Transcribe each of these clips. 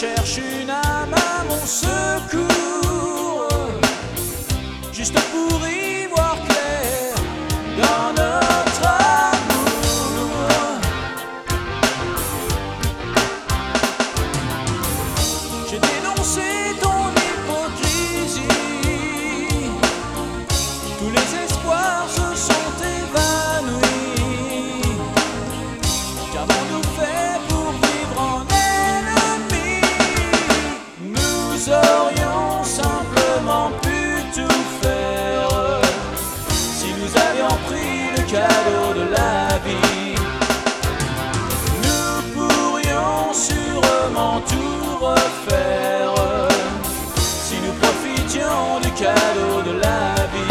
cherche une âme à mon secours, juste pour y voir clair dans notre amour. J'ai dénoncé ton hypocrisie, tous les espoirs se sont évanouis. Qu'avons-nous fait pour vivre en ennemis? Nous aurions simplement pu tout faire si nous avions pris le cadeau de la vie. Nous pourrions sûrement tout refaire si nous profitions du cadeau de la vie.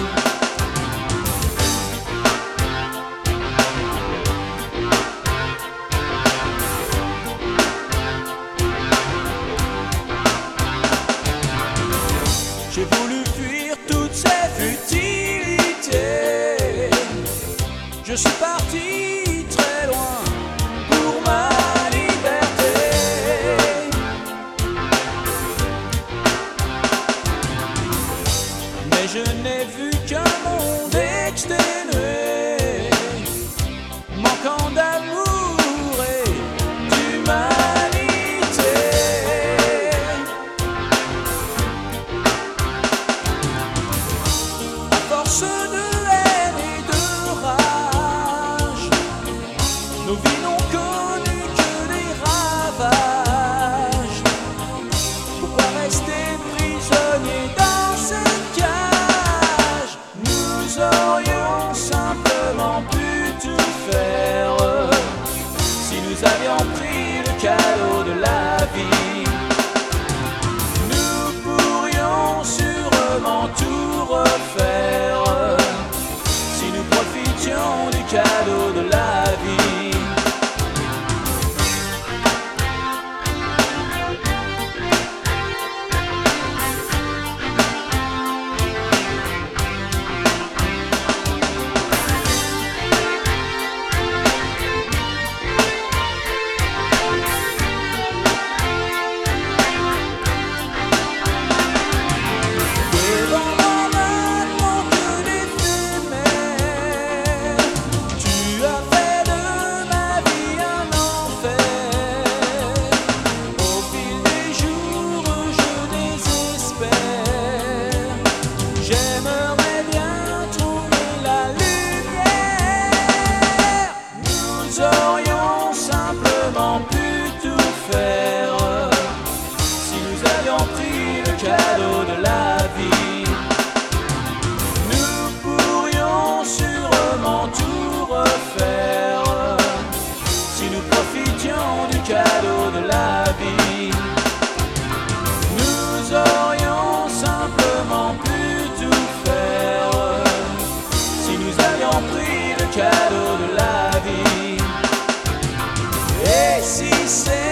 J'ai voulu fuir toutes ces futilités. Je suis parti très loin pour ma liberté. Mais je n'ai vu qu'un monde exténué, manquant d'amour et d'humanité. À force de haine et de rage, nos vies n'ont connu que des ravages. Pourquoi rester prisonniers dans cette cage? Nous aurions simplement pu tout faire si nous avions pris le cadeau de la vie. Nous pourrions sûrement tout refaire si nous profitions du cadeau de la vie. Devant mon âme monte l'éphémère, tu as fait de ma vie un enfer. Au fil des jours, je désespère. J'aimerais bien trouver la lumière. Nous aurions simplement pu tout faire si nous avions pris le cadeau de la vie. Nous pourrions sûrement tout refaire si nous profitions du cadeau de la vie. Nous aurions simplement pu tout faire si nous avions pris le cadeau de la vie. Et si c'est